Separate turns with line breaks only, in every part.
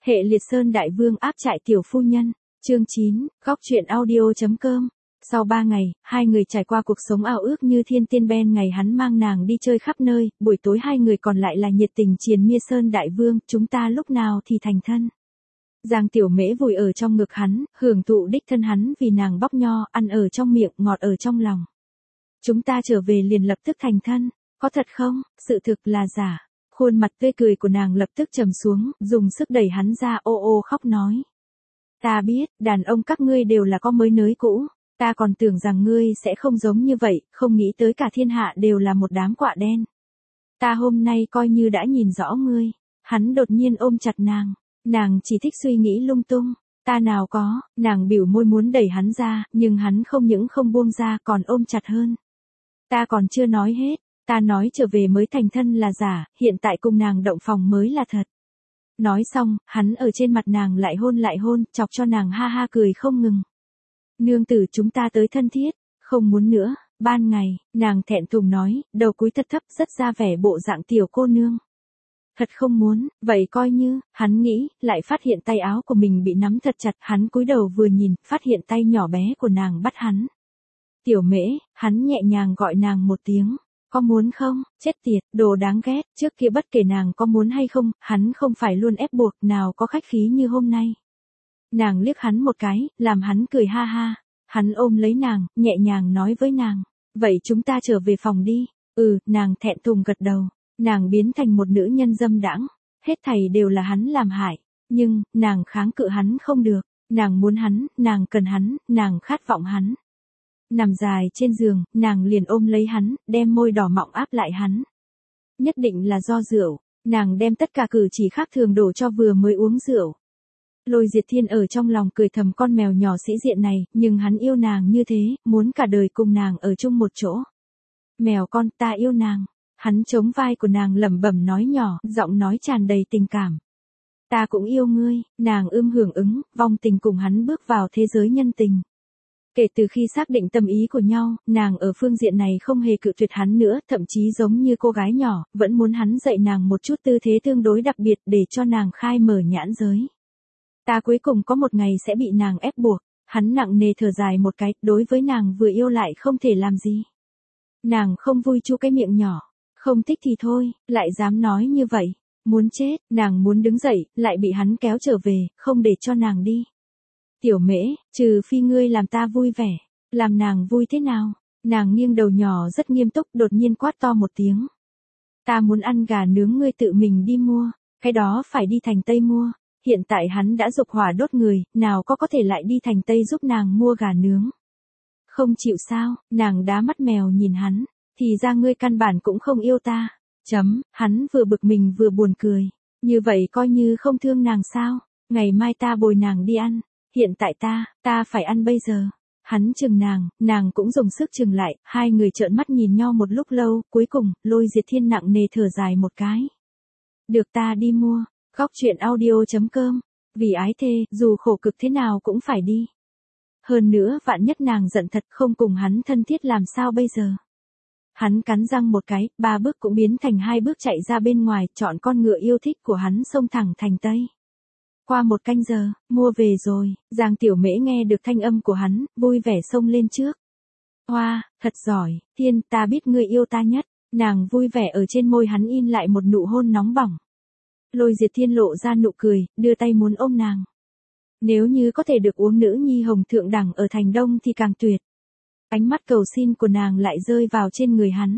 Hệ Liệt Sơn Đại Vương áp trại tiểu phu nhân, chương 9, góc truyện audio.com. Sau 3 ngày, hai người trải qua cuộc sống ao ước như thiên tiên ben. Ngày hắn mang nàng đi chơi khắp nơi, buổi tối hai người còn lại là nhiệt tình triền miên. Sơn Đại Vương, chúng ta lúc nào thì thành thân? Giang Tiểu Mễ vùi ở trong ngực hắn, hưởng thụ đích thân hắn vì nàng bóc nho, ăn ở trong miệng, ngọt ở trong lòng. Chúng ta trở về liền lập tức thành thân, có thật không? Sự thực là giả. Khuôn mặt tươi cười của nàng lập tức trầm xuống, dùng sức đẩy hắn ra, ô ô khóc nói. Ta biết, đàn ông các ngươi đều là có mới nới cũ, ta còn tưởng rằng ngươi sẽ không giống như vậy, không nghĩ tới cả thiên hạ đều là một đám quạ đen. Ta hôm nay coi như đã nhìn rõ ngươi. Hắn đột nhiên ôm chặt nàng chỉ thích suy nghĩ lung tung. Ta nào có, nàng bĩu môi muốn đẩy hắn ra, nhưng hắn không những không buông ra còn ôm chặt hơn. Ta còn chưa nói hết. Ta nói trở về mới thành thân là giả, hiện tại cùng nàng động phòng mới là thật. Nói xong, hắn ở trên mặt nàng lại hôn, chọc cho nàng ha ha cười không ngừng. Nương tử, chúng ta tới thân thiết, không muốn nữa. Ban ngày, nàng thẹn thùng nói, đầu cúi thật thấp, rất ra vẻ bộ dạng tiểu cô nương. Thật không muốn, vậy coi như, hắn nghĩ, lại phát hiện tay áo của mình bị nắm thật chặt, hắn cúi đầu vừa nhìn, phát hiện tay nhỏ bé của nàng bắt hắn. Tiểu Mễ, hắn nhẹ nhàng gọi nàng một tiếng. Có muốn không? Chết tiệt, đồ đáng ghét. Trước kia bất kể nàng có muốn hay không, hắn không phải luôn ép buộc, nào có khách khí như hôm nay. Nàng liếc hắn một cái, làm hắn cười ha ha. Hắn ôm lấy nàng, nhẹ nhàng nói với nàng. Vậy chúng ta trở về phòng đi. Nàng thẹn thùng gật đầu. Nàng biến thành một nữ nhân dâm đãng. Hết thảy đều là hắn làm hại. Nhưng, nàng kháng cự hắn không được. Nàng muốn hắn, nàng cần hắn, nàng khát vọng hắn. Nằm dài trên giường, nàng liền ôm lấy hắn, đem môi đỏ mọng áp lại hắn. Nhất định là do rượu, nàng đem tất cả cử chỉ khác thường đổ cho vừa mới uống rượu. Lôi Diệt Thiên ở trong lòng cười thầm con mèo nhỏ sĩ diện này, nhưng hắn yêu nàng như thế, muốn cả đời cùng nàng ở chung một chỗ. Mèo con, ta yêu nàng. Hắn chống vai của nàng lẩm bẩm nói nhỏ, giọng nói tràn đầy tình cảm. Ta cũng yêu ngươi, nàng hưởng ứng, vong tình cùng hắn bước vào thế giới nhân tình. Kể từ khi xác định tâm ý của nhau, nàng ở phương diện này không hề cự tuyệt hắn nữa, thậm chí giống như cô gái nhỏ, vẫn muốn hắn dạy nàng một chút tư thế tương đối đặc biệt để cho nàng khai mở nhãn giới. Ta cuối cùng có một ngày sẽ bị nàng ép buộc, hắn nặng nề thở dài một cái, đối với nàng vừa yêu lại không thể làm gì. Nàng không vui chu cái miệng nhỏ, không thích thì thôi, lại dám nói như vậy, muốn chết, nàng muốn đứng dậy, lại bị hắn kéo trở về, không để cho nàng đi. Tiểu Mễ, trừ phi ngươi làm ta vui vẻ, làm nàng vui thế nào? Nàng nghiêng đầu nhỏ rất nghiêm túc, đột nhiên quát to một tiếng. Ta muốn ăn gà nướng, ngươi tự mình đi mua, cái đó phải đi thành Tây mua. Hiện tại hắn đã dục hỏa đốt người, nào có thể lại đi thành Tây giúp nàng mua gà nướng. Không chịu sao? Nàng đá mắt mèo nhìn hắn, thì ra ngươi căn bản cũng không yêu ta. Hắn vừa bực mình vừa buồn cười. Như vậy coi như không thương nàng sao? Ngày mai ta bồi nàng đi ăn. Hiện tại ta phải ăn bây giờ. Hắn chừng nàng cũng dùng sức chừng lại, hai người trợn mắt nhìn nhau một lúc lâu, cuối cùng, Lôi Diệt Thiên nặng nề thở dài một cái. Được, ta đi mua. Góc truyện audio.com. Vì ái thê, dù khổ cực thế nào cũng phải đi. Hơn nữa, vạn nhất nàng giận thật không cùng hắn thân thiết làm sao bây giờ. Hắn cắn răng một cái, 3 bước cũng biến thành 2 bước chạy ra bên ngoài, chọn con ngựa yêu thích của hắn xông thẳng thành Tây. Qua 1 canh giờ, mua về rồi. Giang Tiểu Mễ nghe được thanh âm của hắn, vui vẻ xông lên trước. Hoa, thật giỏi, Thiên, ta biết ngươi yêu ta nhất. Nàng vui vẻ ở trên môi hắn in lại một nụ hôn nóng bỏng. Lôi Diệt Thiên lộ ra nụ cười, đưa tay muốn ôm nàng. Nếu như có thể được uống nữ nhi hồng thượng đẳng ở thành Đông thì càng tuyệt. Ánh mắt cầu xin của nàng lại rơi vào trên người hắn.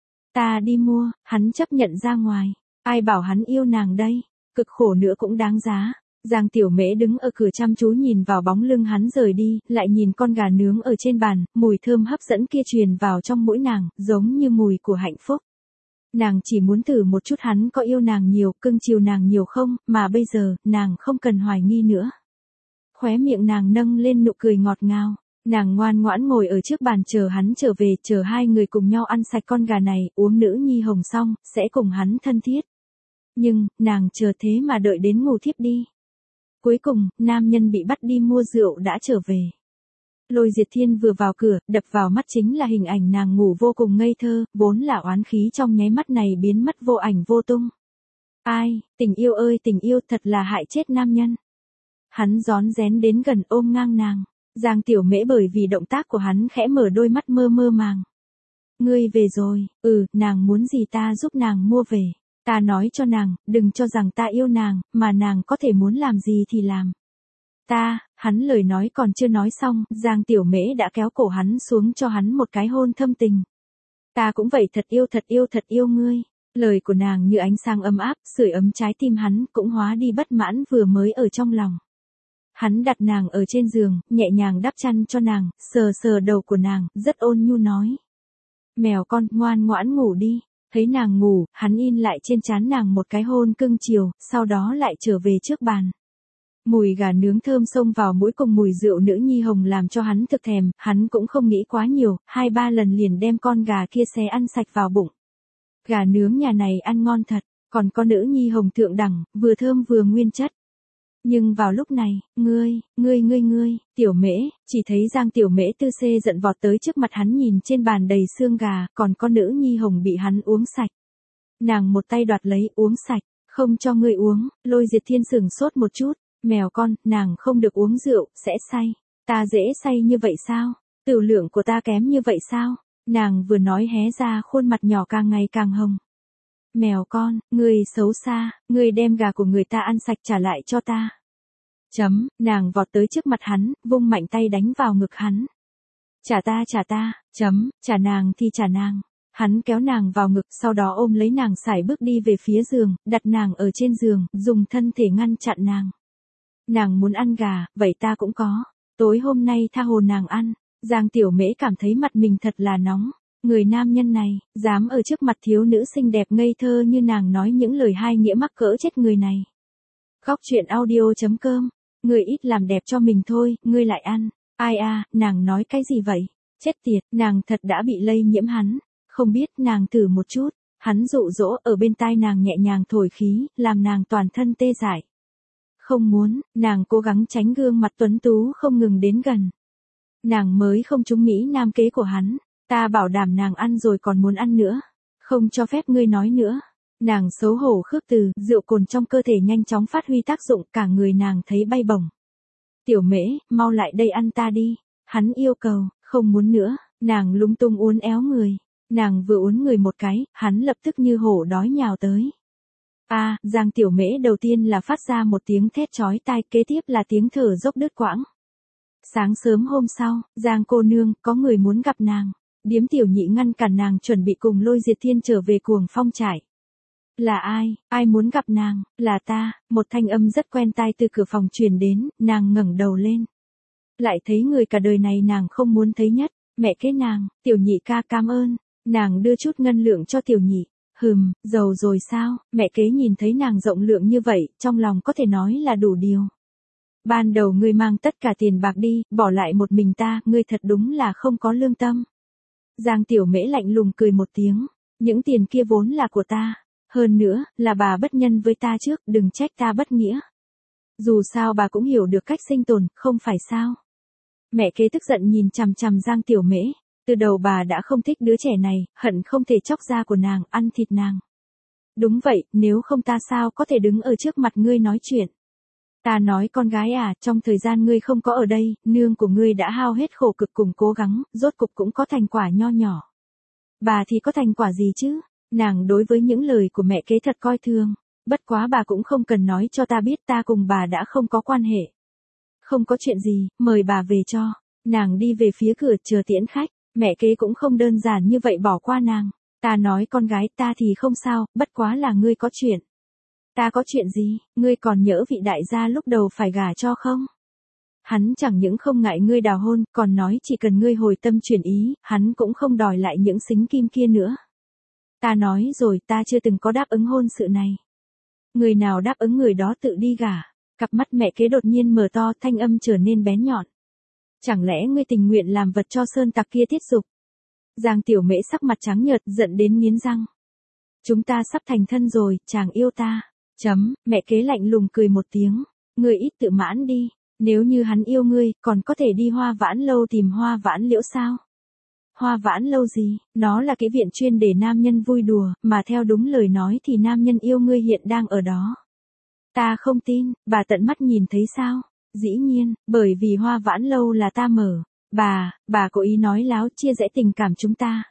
Ta đi mua, hắn chấp nhận ra ngoài. Ai bảo hắn yêu nàng đây, cực khổ nữa cũng đáng giá. Giang Tiểu Mễ đứng ở cửa chăm chú nhìn vào bóng lưng hắn rời đi, lại nhìn con gà nướng ở trên bàn, mùi thơm hấp dẫn kia truyền vào trong mũi nàng, giống như mùi của hạnh phúc. Nàng chỉ muốn thử một chút hắn có yêu nàng nhiều, cưng chiều nàng nhiều không, mà bây giờ, nàng không cần hoài nghi nữa. Khóe miệng nàng nâng lên nụ cười ngọt ngào, nàng ngoan ngoãn ngồi ở trước bàn chờ hắn trở về, chờ hai người cùng nhau ăn sạch con gà này, uống nữ nhi hồng xong, sẽ cùng hắn thân thiết. Nhưng, nàng chờ thế mà đợi đến ngủ thiếp đi. Cuối cùng, nam nhân bị bắt đi mua rượu đã trở về. Lôi Diệt Thiên vừa vào cửa, đập vào mắt chính là hình ảnh nàng ngủ vô cùng ngây thơ, vốn là oán khí trong nháy mắt này biến mất vô ảnh vô tung. Ai, tình yêu ơi tình yêu thật là hại chết nam nhân. Hắn rón rén đến gần ôm ngang nàng. Giang Tiểu Mễ bởi vì động tác của hắn khẽ mở đôi mắt mơ mơ màng. Ngươi về rồi, nàng muốn gì ta giúp nàng mua về. Ta nói cho nàng, đừng cho rằng ta yêu nàng, mà nàng có thể muốn làm gì thì làm. Hắn lời nói còn chưa nói xong, Giang Tiểu Mễ đã kéo cổ hắn xuống cho hắn một cái hôn thâm tình. Ta cũng vậy thật yêu ngươi. Lời của nàng như ánh sáng ấm áp, sưởi ấm trái tim hắn, cũng hóa đi bất mãn vừa mới ở trong lòng. Hắn đặt nàng ở trên giường, nhẹ nhàng đắp chăn cho nàng, sờ sờ đầu của nàng, rất ôn nhu nói. Mèo con, ngoan ngoãn ngủ đi. Thấy nàng ngủ, hắn in lại trên trán nàng một cái hôn cưng chiều, sau đó lại trở về trước bàn. Mùi gà nướng thơm xông vào mũi cùng mùi rượu nữ nhi hồng làm cho hắn thực thèm, hắn cũng không nghĩ quá nhiều, 2-3 lần liền đem con gà kia xé ăn sạch vào bụng. Gà nướng nhà này ăn ngon thật, còn có nữ nhi hồng thượng đẳng, vừa thơm vừa nguyên chất. Nhưng vào lúc này, ngươi, Tiểu Mễ, chỉ thấy Giang Tiểu Mễ tư xê giận vọt tới trước mặt hắn nhìn trên bàn đầy xương gà, còn có nữ nhi hồng bị hắn uống sạch. Nàng một tay đoạt lấy uống sạch, không cho ngươi uống, Lôi Diệt Thiên sửng sốt một chút, mèo con, nàng không được uống rượu, sẽ say. Ta dễ say như vậy sao? Tửu lượng của ta kém như vậy sao? Nàng vừa nói hé ra khuôn mặt nhỏ càng ngày càng hồng. Mèo con, ngươi xấu xa, ngươi đem gà của người ta ăn sạch trả lại cho ta. Nàng vọt tới trước mặt hắn, vung mạnh tay đánh vào ngực hắn. Trả ta, trả nàng thì trả nàng. Hắn kéo nàng vào ngực, sau đó ôm lấy nàng sải bước đi về phía giường, đặt nàng ở trên giường, dùng thân thể ngăn chặn nàng. Nàng muốn ăn gà, vậy ta cũng có. Tối hôm nay tha hồ nàng ăn. Giang Tiểu Mễ cảm thấy mặt mình thật là nóng. Người nam nhân này, dám ở trước mặt thiếu nữ xinh đẹp ngây thơ như nàng nói những lời hai nghĩa mắc cỡ chết người này. Góc truyện audio.com. Người ít làm đẹp cho mình thôi, ngươi lại ăn. Ai nàng nói cái gì vậy? Chết tiệt, nàng thật đã bị lây nhiễm hắn. Không biết, nàng thử một chút. Hắn dụ dỗ ở bên tai nàng nhẹ nhàng thổi khí, làm nàng toàn thân tê dại. Không muốn, nàng cố gắng tránh gương mặt tuấn tú không ngừng đến gần. Nàng mới không trúng mỹ nam kế của hắn. Ta bảo đảm nàng ăn rồi còn muốn ăn nữa. Không cho phép ngươi nói nữa. Nàng xấu hổ khước từ, rượu cồn trong cơ thể nhanh chóng phát huy tác dụng, cả người nàng thấy bay bổng. Tiểu Mễ, mau lại đây ăn ta đi. Hắn yêu cầu, không muốn nữa, nàng lung tung uốn éo người. Nàng vừa uốn người một cái, hắn lập tức như hổ đói nhào tới. Giang Tiểu Mễ đầu tiên là phát ra một tiếng thét chói tai, kế tiếp là tiếng thở dốc đứt quãng. Sáng sớm hôm sau, Giang cô nương, có người muốn gặp nàng. Điếm Tiểu Nhị ngăn cản nàng chuẩn bị cùng Lôi Diệt Thiên trở về Cuồng Phong trại. Là ai muốn gặp nàng? Là ta, một thanh âm rất quen tai từ cửa phòng truyền đến, nàng ngẩng đầu lên. Lại thấy người cả đời này nàng không muốn thấy nhất, mẹ kế nàng, Tiểu Nhị ca cảm ơn. Nàng đưa chút ngân lượng cho Tiểu Nhị. Giàu rồi sao? Mẹ kế nhìn thấy nàng rộng lượng như vậy, trong lòng có thể nói là đủ điều. Ban đầu ngươi mang tất cả tiền bạc đi, bỏ lại một mình ta, ngươi thật đúng là không có lương tâm. Giang Tiểu Mễ lạnh lùng cười một tiếng, những tiền kia vốn là của ta, hơn nữa, là bà bất nhân với ta trước, đừng trách ta bất nghĩa. Dù sao bà cũng hiểu được cách sinh tồn, không phải sao? Mẹ kế tức giận nhìn chằm chằm Giang Tiểu Mễ, từ đầu bà đã không thích đứa trẻ này, hận không thể chóc da của nàng, ăn thịt nàng. Đúng vậy, nếu không ta sao có thể đứng ở trước mặt ngươi nói chuyện. Ta nói con gái trong thời gian ngươi không có ở đây, nương của ngươi đã hao hết khổ cực cùng cố gắng, rốt cục cũng có thành quả nho nhỏ. Bà thì có thành quả gì chứ? Nàng đối với những lời của mẹ kế thật coi thường. Bất quá bà cũng không cần nói cho ta biết, ta cùng bà đã không có quan hệ. Không có chuyện gì, mời bà về cho. Nàng đi về phía cửa chờ tiễn khách. Mẹ kế cũng không đơn giản như vậy bỏ qua nàng. Ta nói con gái ta thì không sao, bất quá là ngươi có chuyện. Ta có chuyện gì, ngươi còn nhớ vị đại gia lúc đầu phải gả cho không? Hắn chẳng những không ngại ngươi đào hôn, còn nói chỉ cần ngươi hồi tâm chuyển ý, hắn cũng không đòi lại những xính kim kia nữa. Ta nói rồi, ta chưa từng có đáp ứng hôn sự này. Người nào đáp ứng người đó tự đi gả. Cặp mắt mẹ kế đột nhiên mở to, thanh âm trở nên bén nhọn. Chẳng lẽ ngươi tình nguyện làm vật cho sơn tặc kia tiết dục? Giang Tiểu Mễ sắc mặt trắng nhợt, giận đến nghiến răng. Chúng ta sắp thành thân rồi, chàng yêu ta. Mẹ kế lạnh lùng cười một tiếng. Ngươi ít tự mãn đi. Nếu như hắn yêu ngươi, còn có thể đi Hoa Vãn Lâu tìm Hoa Vãn Liễu sao? Hoa Vãn Lâu gì, nó là cái viện chuyên để nam nhân vui đùa, mà theo đúng lời nói thì nam nhân yêu ngươi hiện đang ở đó. Ta không tin, bà tận mắt nhìn thấy sao? Dĩ nhiên, bởi vì Hoa Vãn Lâu là ta mở. Bà cố ý nói láo chia rẽ tình cảm chúng ta.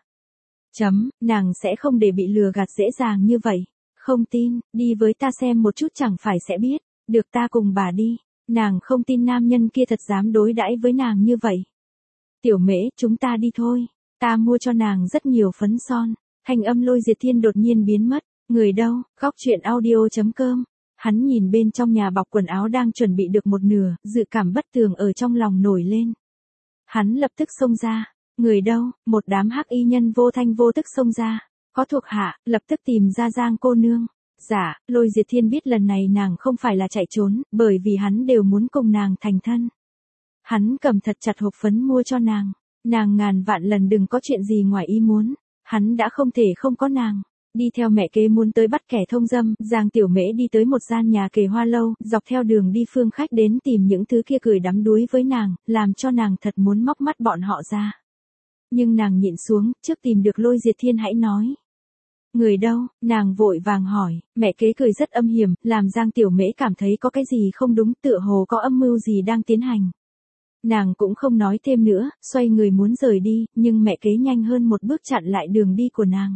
Nàng sẽ không để bị lừa gạt dễ dàng như vậy. Không tin, đi với ta xem một chút chẳng phải sẽ biết. Được, ta cùng bà đi. Nàng không tin nam nhân kia thật dám đối đãi với nàng như vậy. Tiểu Mễ, chúng ta đi thôi. Ta mua cho nàng rất nhiều phấn son. Thanh âm Lôi Diệt Thiên đột nhiên biến mất. Người đâu? Góc truyện audio.com. Hắn nhìn bên trong nhà bọc quần áo đang chuẩn bị được một nửa, dự cảm bất tường ở trong lòng nổi lên. Hắn lập tức xông ra. Người đâu? Một đám hắc y nhân vô thanh vô tức xông ra. Có thuộc hạ, lập tức tìm ra Giang cô nương. Dạ, Lôi Diệt Thiên biết lần này nàng không phải là chạy trốn, bởi vì hắn đều muốn cùng nàng thành thân. Hắn cầm thật chặt hộp phấn mua cho nàng. Nàng ngàn vạn lần đừng có chuyện gì ngoài ý muốn. Hắn đã không thể không có nàng. Đi theo mẹ kế muốn tới bắt kẻ thông dâm, Giang Tiểu Mễ đi tới một gian nhà kề hoa lâu, dọc theo đường đi phương khách đến tìm những thứ kia cười đắm đuối với nàng, làm cho nàng thật muốn móc mắt bọn họ ra. Nhưng nàng nhịn xuống, trước tìm được Lôi Diệt Thiên hãy nói. Người đâu? Nàng vội vàng hỏi, mẹ kế cười rất âm hiểm, làm Giang Tiểu Mễ cảm thấy có cái gì không đúng, tựa hồ có âm mưu gì đang tiến hành. Nàng cũng không nói thêm nữa, xoay người muốn rời đi, nhưng mẹ kế nhanh hơn một bước chặn lại đường đi của nàng.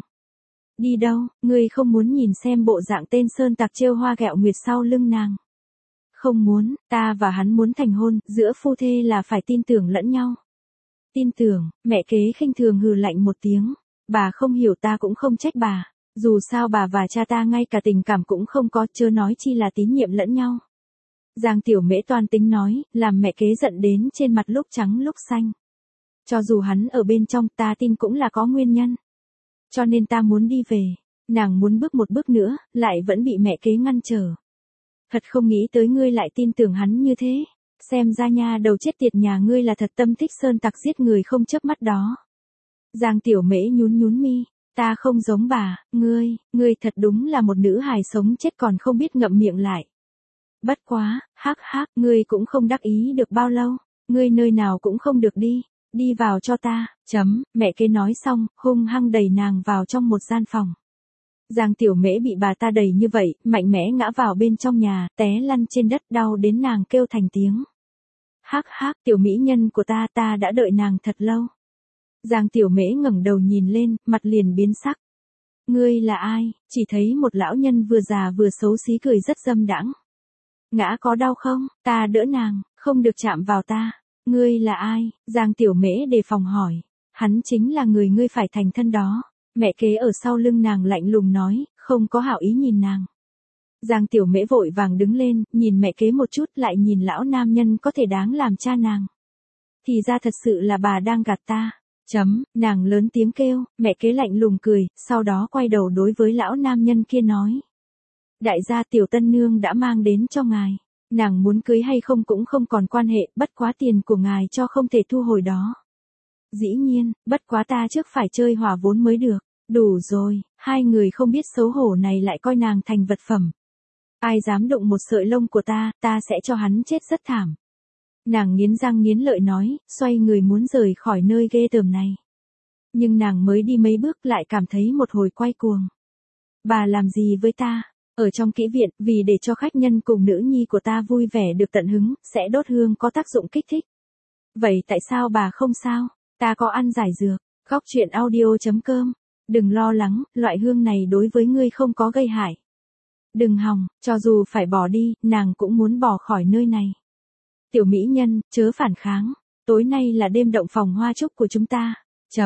Đi đâu, ngươi không muốn nhìn xem bộ dạng tên sơn tặc trêu hoa ghẹo nguyệt sau lưng nàng. Không muốn, ta và hắn muốn thành hôn, giữa phu thê là phải tin tưởng lẫn nhau. Tin tưởng, mẹ kế khinh thường hừ lạnh một tiếng. Bà không hiểu ta cũng không trách bà. Dù sao bà và cha ta ngay cả tình cảm cũng không có, chớ nói chi là tín nhiệm lẫn nhau. Giang Tiểu Mễ toan tính nói, làm mẹ kế giận đến trên mặt lúc trắng lúc xanh. Cho dù hắn ở bên trong ta tin cũng là có nguyên nhân. Cho nên ta muốn đi về. Nàng muốn bước một bước nữa, lại vẫn bị mẹ kế ngăn trở. Thật không nghĩ tới ngươi lại tin tưởng hắn như thế. Xem ra nha, đầu chết tiệt nhà ngươi là thật tâm thích sơn tặc giết người không chớp mắt đó. Giang Tiểu Mễ nhún mi. Ta không giống bà, ngươi thật đúng là một nữ hài sống chết còn không biết ngậm miệng lại. Bất quá, ngươi cũng không đắc ý được bao lâu. Ngươi nơi nào cũng không được đi. Đi vào cho ta, mẹ kế nói xong, hung hăng đẩy nàng vào trong một gian phòng. Giang Tiểu Mễ bị bà ta đẩy như vậy, mạnh mẽ ngã vào bên trong nhà, té lăn trên đất đau đến nàng kêu thành tiếng. Tiểu mỹ nhân của ta đã đợi nàng thật lâu. Giang Tiểu Mễ ngẩng đầu nhìn lên, mặt liền biến sắc. Ngươi là ai? Chỉ thấy một lão nhân vừa già vừa xấu xí cười rất dâm đãng. Ngã có đau không? Ta đỡ nàng, không được chạm vào ta. Ngươi là ai? Giang Tiểu Mễ đề phòng hỏi. Hắn chính là người ngươi phải thành thân đó. Mẹ kế ở sau lưng nàng lạnh lùng nói, không có hảo ý nhìn nàng. Giang Tiểu Mễ vội vàng đứng lên, nhìn mẹ kế một chút lại nhìn lão nam nhân có thể đáng làm cha nàng. Thì ra thật sự là bà đang gạt ta. Nàng lớn tiếng kêu, mẹ kế lạnh lùng cười, sau đó quay đầu đối với lão nam nhân kia nói. Đại gia tiểu tân nương đã mang đến cho ngài. Nàng muốn cưới hay không cũng không còn quan hệ, bất quá tiền của ngài cho không thể thu hồi đó. Dĩ nhiên, bất quá ta trước phải chơi hòa vốn mới được. Đủ rồi, hai người không biết xấu hổ này lại coi nàng thành vật phẩm. Ai dám đụng một sợi lông của ta sẽ cho hắn chết rất thảm. Nàng nghiến răng nghiến lợi nói, xoay người muốn rời khỏi nơi ghê tởm này. Nhưng nàng mới đi mấy bước lại cảm thấy một hồi quay cuồng. Bà làm gì với ta? Ở trong kỹ viện, vì để cho khách nhân cùng nữ nhi của ta vui vẻ được tận hứng, sẽ đốt hương có tác dụng kích thích. Vậy tại sao bà không sao? Ta có ăn giải dược. Góc truyện audio.com. Đừng lo lắng, loại hương này đối với ngươi không có gây hại. Đừng hòng, cho dù phải bỏ đi, nàng cũng muốn bỏ khỏi nơi này. Tiểu mỹ nhân, chớ phản kháng. Tối nay là đêm động phòng hoa trúc của chúng ta.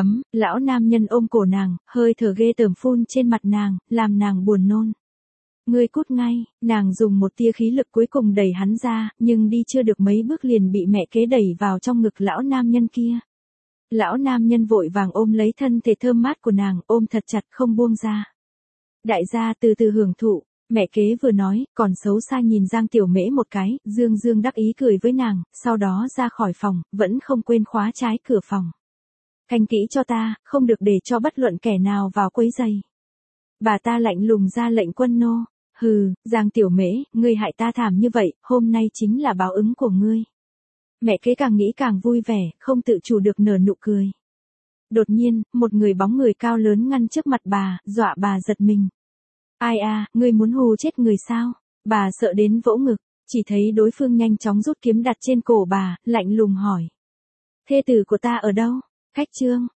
Lão nam nhân ôm cổ nàng, hơi thở ghê tởm phun trên mặt nàng, làm nàng buồn nôn. Ngươi cút ngay, nàng dùng một tia khí lực cuối cùng đẩy hắn ra, nhưng đi chưa được mấy bước liền bị mẹ kế đẩy vào trong ngực lão nam nhân kia. Lão nam nhân vội vàng ôm lấy thân thể thơm mát của nàng, ôm thật chặt không buông ra. Đại gia từ từ hưởng thụ, mẹ kế vừa nói, còn xấu xa nhìn Giang Tiểu Mễ một cái, dương đắc ý cười với nàng, sau đó ra khỏi phòng, vẫn không quên khóa trái cửa phòng. Canh kỹ cho ta, không được để cho bất luận kẻ nào vào quấy rầy. Bà ta lạnh lùng ra lệnh quân nô. Hừ, Giang Tiểu Mễ, ngươi hại ta thảm như vậy, hôm nay chính là báo ứng của ngươi. Mẹ kế càng nghĩ càng vui vẻ, không tự chủ được nở nụ cười. Đột nhiên, một bóng người cao lớn ngăn trước mặt bà, dọa bà giật mình. Ai à, ngươi muốn hù chết người sao? Bà sợ đến vỗ ngực, chỉ thấy đối phương nhanh chóng rút kiếm đặt trên cổ bà, lạnh lùng hỏi. Thê tử của ta ở đâu? Khách Trương,